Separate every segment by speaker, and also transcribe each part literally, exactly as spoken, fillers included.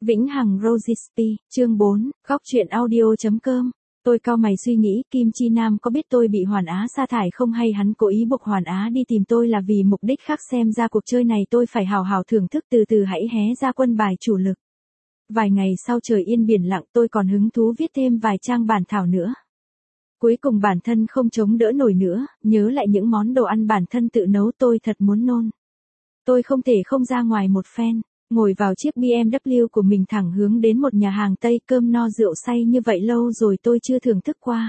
Speaker 1: Vĩnh Hằng Royalty, chương bốn, góc truyện audio.com. Tôi cau mày suy nghĩ, Kim Chi Nam có biết tôi bị Hoàn Á sa thải không, hay hắn cố ý buộc Hoàn Á đi tìm tôi là vì mục đích khác? Xem ra cuộc chơi này tôi phải hào hào thưởng thức, từ từ hãy hé ra quân bài chủ lực. Vài ngày sau trời yên biển lặng, tôi còn hứng thú viết thêm vài trang bản thảo nữa. Cuối cùng bản thân không chống đỡ nổi nữa, nhớ lại những món đồ ăn bản thân tự nấu tôi thật muốn nôn. Tôi không thể không ra ngoài một phen. Ngồi vào chiếc bê em vê của mình thẳng hướng đến một nhà hàng Tây, cơm no rượu say như vậy lâu rồi tôi chưa thưởng thức qua.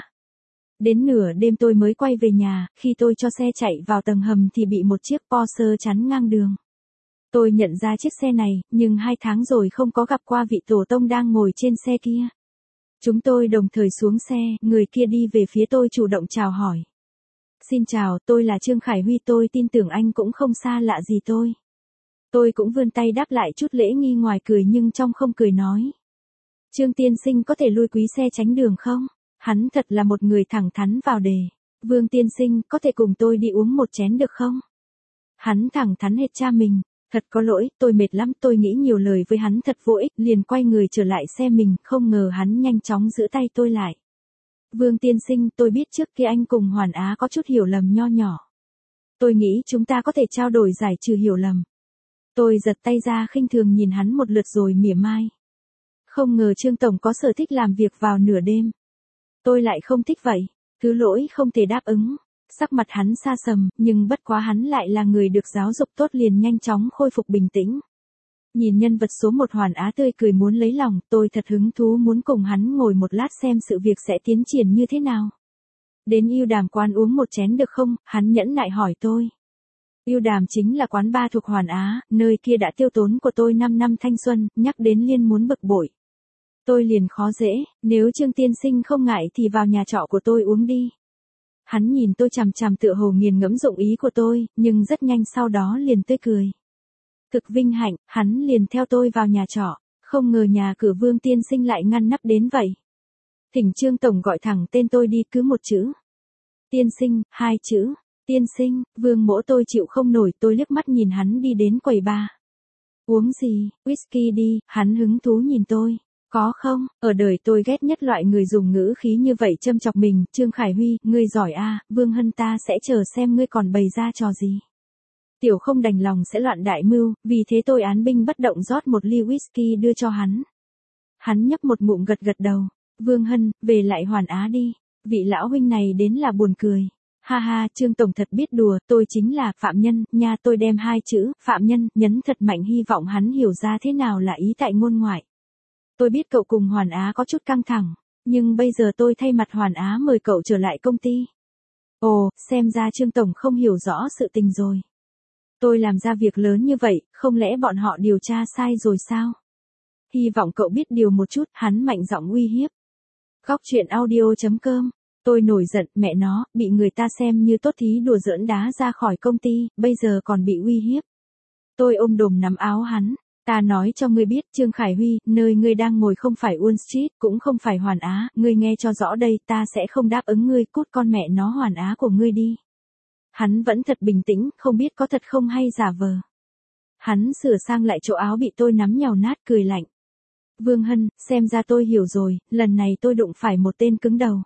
Speaker 1: Đến nửa đêm tôi mới quay về nhà, khi tôi cho xe chạy vào tầng hầm thì bị một chiếc Porsche chắn ngang đường. Tôi nhận ra chiếc xe này, nhưng hai tháng rồi không có gặp qua vị tổ tông đang ngồi trên xe kia. Chúng tôi đồng thời xuống xe, người kia đi về phía tôi chủ động chào hỏi. Xin chào, tôi là Trương Khải Huy, tôi tin tưởng anh cũng không xa lạ gì tôi. Tôi cũng vươn tay đáp lại chút lễ nghi, ngoài cười nhưng trong không cười nói. Trương tiên sinh có thể lui quý xe tránh đường không? Hắn thật là một người thẳng thắn vào đề. Vương tiên sinh có thể cùng tôi đi uống một chén được không? Hắn thẳng thắn hệt cha mình. Thật có lỗi, tôi mệt lắm, tôi nghĩ nhiều lời với hắn thật vô ích, liền quay người trở lại xe mình, không ngờ hắn nhanh chóng giữ tay tôi lại. Vương tiên sinh, tôi biết trước kia anh cùng Hoàn Á có chút hiểu lầm nho nhỏ. Tôi nghĩ chúng ta có thể trao đổi giải trừ hiểu lầm. Tôi giật tay ra khinh thường nhìn hắn một lượt rồi mỉa mai. Không ngờ Trương Tổng có sở thích làm việc vào nửa đêm. Tôi lại không thích vậy, thứ lỗi không thể đáp ứng. Sắc mặt hắn xa sầm, nhưng bất quá hắn lại là người được giáo dục tốt, liền nhanh chóng khôi phục bình tĩnh. Nhìn nhân vật số một Hoàn Á tươi cười muốn lấy lòng, tôi thật hứng thú muốn cùng hắn ngồi một lát xem sự việc sẽ tiến triển như thế nào. Đến Yêu Đàm quán uống một chén được không? Hắn nhẫn nại hỏi tôi. Yêu Đàm chính là quán bar thuộc Hoàn Á, nơi kia đã tiêu tốn của tôi năm năm thanh xuân, nhắc đến liên muốn bực bội. Tôi liền khó dễ, nếu Trương tiên sinh không ngại thì vào nhà trọ của tôi uống đi. Hắn nhìn tôi chằm chằm tựa hồ nghiền ngẫm dụng ý của tôi, nhưng rất nhanh sau đó liền tươi cười. Thực vinh hạnh, hắn liền theo tôi vào nhà trọ, không ngờ nhà cửa Vương tiên sinh lại ngăn nắp đến vậy. Thỉnh Trương Tổng gọi thẳng tên tôi đi, cứ một chữ. Tiên sinh, hai chữ. Tiên sinh, Vương mỗ tôi chịu không nổi, tôi liếc mắt nhìn hắn đi đến quầy bar. Uống gì? Whisky đi, hắn hứng thú nhìn tôi. Có không? Ở đời tôi ghét nhất loại người dùng ngữ khí như vậy châm chọc mình. Trương Khải Huy, ngươi giỏi a, Vương Hân ta sẽ chờ xem ngươi còn bày ra trò gì. Tiểu không đành lòng sẽ loạn đại mưu, vì thế tôi án binh bất động rót một ly whisky đưa cho hắn. Hắn nhấp một ngụm gật gật đầu. Vương Hân, về lại Hoàn Á đi. Vị lão huynh này đến là buồn cười. Ha ha, Trương Tổng thật biết đùa, tôi chính là phạm nhân, nha. Tôi đem hai chữ phạm nhân nhấn thật mạnh, hy vọng hắn hiểu ra thế nào là ý tại ngôn ngoại. Tôi biết cậu cùng Hoàn Á có chút căng thẳng, nhưng bây giờ tôi thay mặt Hoàn Á mời cậu trở lại công ty. Ồ, xem ra Trương Tổng không hiểu rõ sự tình rồi. Tôi làm ra việc lớn như vậy, không lẽ bọn họ điều tra sai rồi sao? Hy vọng cậu biết điều một chút, hắn mạnh giọng uy hiếp. Góc truyện audio.com. Tôi nổi giận, mẹ nó, bị người ta xem như tốt thí đùa giỡn đá ra khỏi công ty, bây giờ còn bị uy hiếp. Tôi ôm đồm nắm áo hắn. Ta nói cho ngươi biết, Trương Khải Huy, nơi ngươi đang ngồi không phải Wall Street, cũng không phải Hoàn Á, ngươi nghe cho rõ đây, ta sẽ không đáp ứng ngươi, cút con mẹ nó Hoàn Á của ngươi đi. Hắn vẫn thật bình tĩnh, không biết có thật không hay giả vờ. Hắn sửa sang lại chỗ áo bị tôi nắm nhào nát, cười lạnh. Vương Hân, xem ra tôi hiểu rồi, lần này tôi đụng phải một tên cứng đầu.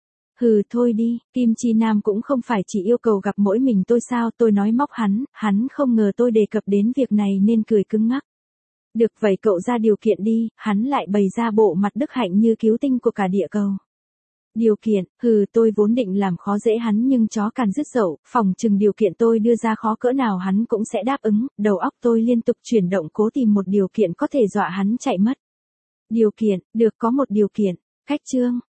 Speaker 1: Hừ, thôi đi, Kim Chi Nam cũng không phải chỉ yêu cầu gặp mỗi mình tôi sao? Tôi nói móc hắn, hắn không ngờ tôi đề cập đến việc này nên cười cứng ngắc. Được vậy cậu ra điều kiện đi, hắn lại bày ra bộ mặt đức hạnh như cứu tinh của cả địa cầu. Điều kiện, hừ, tôi vốn định làm khó dễ hắn nhưng chó càn rứt dậu, phòng chừng điều kiện tôi đưa ra khó cỡ nào hắn cũng sẽ đáp ứng, đầu óc tôi liên tục chuyển động cố tìm một điều kiện có thể dọa hắn chạy mất. Điều kiện, được, có một điều kiện, khách Trương,